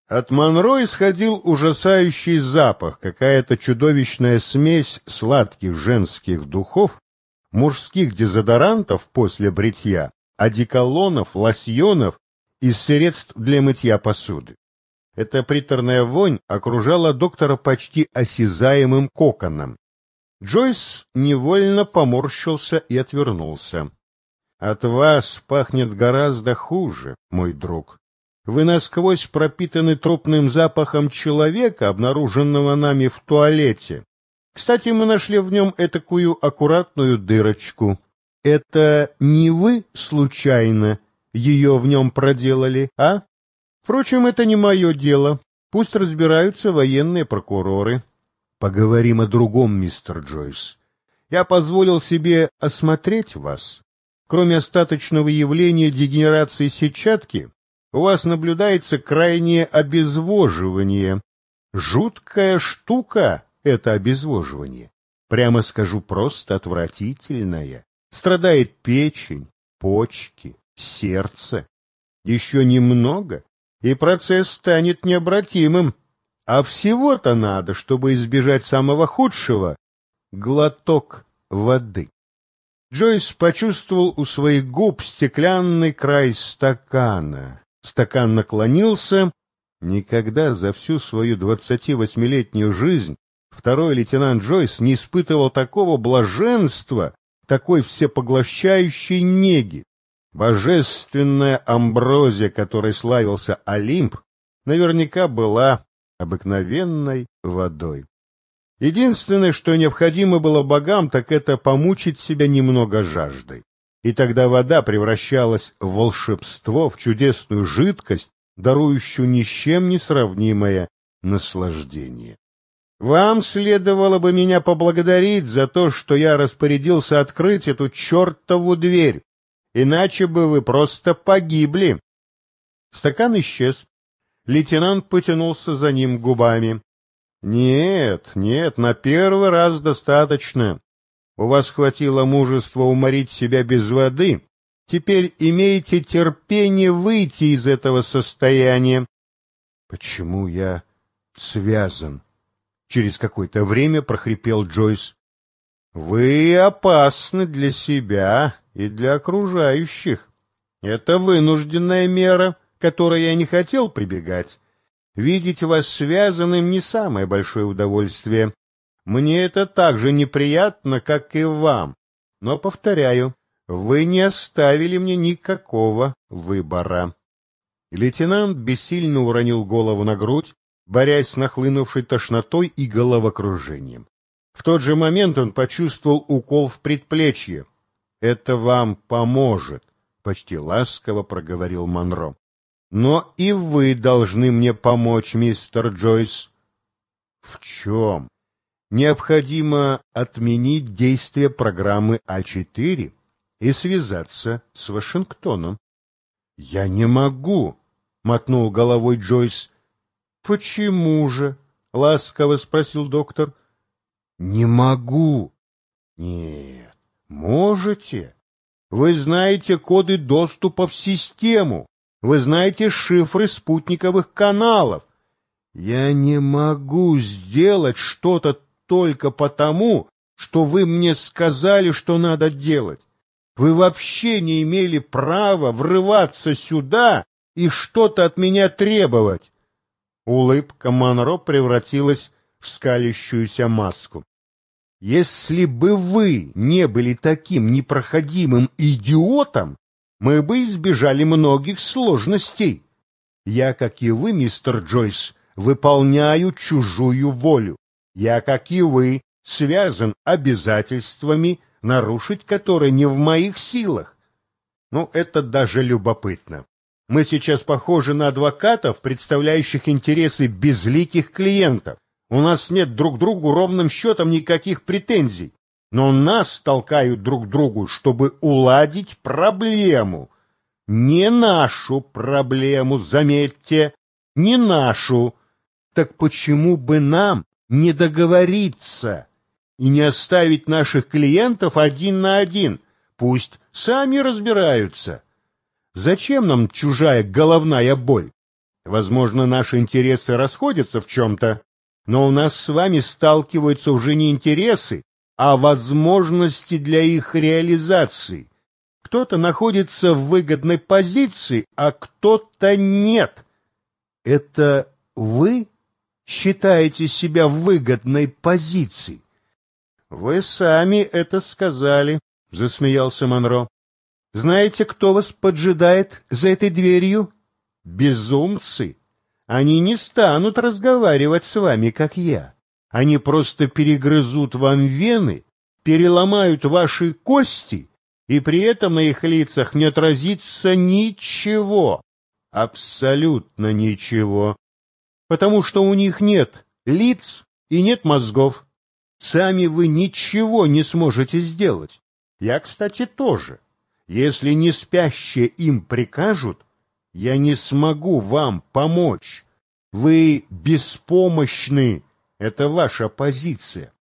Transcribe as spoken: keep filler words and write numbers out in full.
От Монро исходил ужасающий запах, какая-то чудовищная смесь сладких женских духов, мужских дезодорантов после бритья, одеколонов, лосьонов и средств для мытья посуды. Эта приторная вонь окружала доктора почти осязаемым коконом. Джойс невольно поморщился и отвернулся. — От вас пахнет гораздо хуже, мой друг. Вы насквозь пропитаны трупным запахом человека, обнаруженного нами в туалете. Кстати, мы нашли в нем этакую аккуратную дырочку. Это не вы, случайно, ее в нем проделали, а? Впрочем, это не мое дело. Пусть разбираются военные прокуроры. Поговорим о другом, мистер Джойс. Я позволил себе осмотреть вас. Кроме остаточного явления дегенерации сетчатки, у вас наблюдается крайнее обезвоживание. Жуткая штука это обезвоживание. Прямо скажу, просто отвратительное. Страдает печень, почки, сердце. Еще немного, и процесс станет необратимым. А всего-то надо, чтобы избежать самого худшего — глоток воды. Джойс почувствовал у своих губ стеклянный край стакана. Стакан наклонился. Никогда за всю свою двадцативосьмилетнюю жизнь второй лейтенант Джойс не испытывал такого блаженства, такой всепоглощающей неги. Божественная амброзия, которой славился Олимп, наверняка была обыкновенной водой. Единственное, что необходимо было богам, так это помучить себя немного жаждой. И тогда вода превращалась в волшебство, в чудесную жидкость, дарующую ни с чем не сравнимое наслаждение. Вам следовало бы меня поблагодарить за то, что я распорядился открыть эту чертову дверь, иначе бы вы просто погибли. Стакан исчез. Лейтенант потянулся за ним губами. — Нет, нет, на первый раз достаточно. У вас хватило мужества уморить себя без воды. Теперь имейте терпение выйти из этого состояния. — Почему я связан? — через какое-то время прохрипел Джойс. — Вы опасны для себя и для окружающих. Это вынужденная мера, к которой я не хотел прибегать. Видеть вас связанным не самое большое удовольствие. Мне это так же неприятно, как и вам. Но, повторяю, вы не оставили мне никакого выбора. Лейтенант бессильно уронил голову на грудь, борясь с нахлынувшей тошнотой и головокружением. В тот же момент он почувствовал укол в предплечье. — Это вам поможет, — почти ласково проговорил Монро. — Но и вы должны мне помочь, мистер Джойс. — В чем? — Необходимо отменить действие программы А четыре и связаться с Вашингтоном. — Я не могу, — мотнул головой Джойс. — Почему же? — ласково спросил доктор. — Не могу. — Нет, можете. Вы знаете коды доступа в систему. Вы знаете шифры спутниковых каналов. Я не могу сделать что-то только потому, что вы мне сказали, что надо делать. Вы вообще не имели права врываться сюда и что-то от меня требовать. Улыбка Монро превратилась в скалящуюся маску. Если бы вы не были таким непроходимым идиотом, мы бы избежали многих сложностей. Я, как и вы, мистер Джойс, выполняю чужую волю. Я, как и вы, связан обязательствами, нарушить которые не в моих силах. Ну, это даже любопытно. Мы сейчас похожи на адвокатов, представляющих интересы безликих клиентов. У нас нет друг к другу ровным счетом никаких претензий. Но нас толкают друг к другу, чтобы уладить проблему. Не нашу проблему, заметьте, не нашу. Так почему бы нам не договориться и не оставить наших клиентов один на один? Пусть сами разбираются. Зачем нам чужая головная боль? Возможно, наши интересы расходятся в чем-то, но у нас с вами сталкиваются уже не интересы, а возможности для их реализации. Кто-то находится в выгодной позиции, а кто-то нет. Это вы считаете себя в выгодной позиции? Вы сами это сказали, засмеялся Монро. Знаете, кто вас поджидает за этой дверью? Безумцы. Они не станут разговаривать с вами, как я. Они просто перегрызут вам вены, переломают ваши кости, и при этом на их лицах не отразится ничего, абсолютно ничего, потому что у них нет лиц и нет мозгов. Сами вы ничего не сможете сделать. Я, кстати, тоже. Если не спящие им прикажут, я не смогу вам помочь. Вы беспомощны. Это ваша позиция.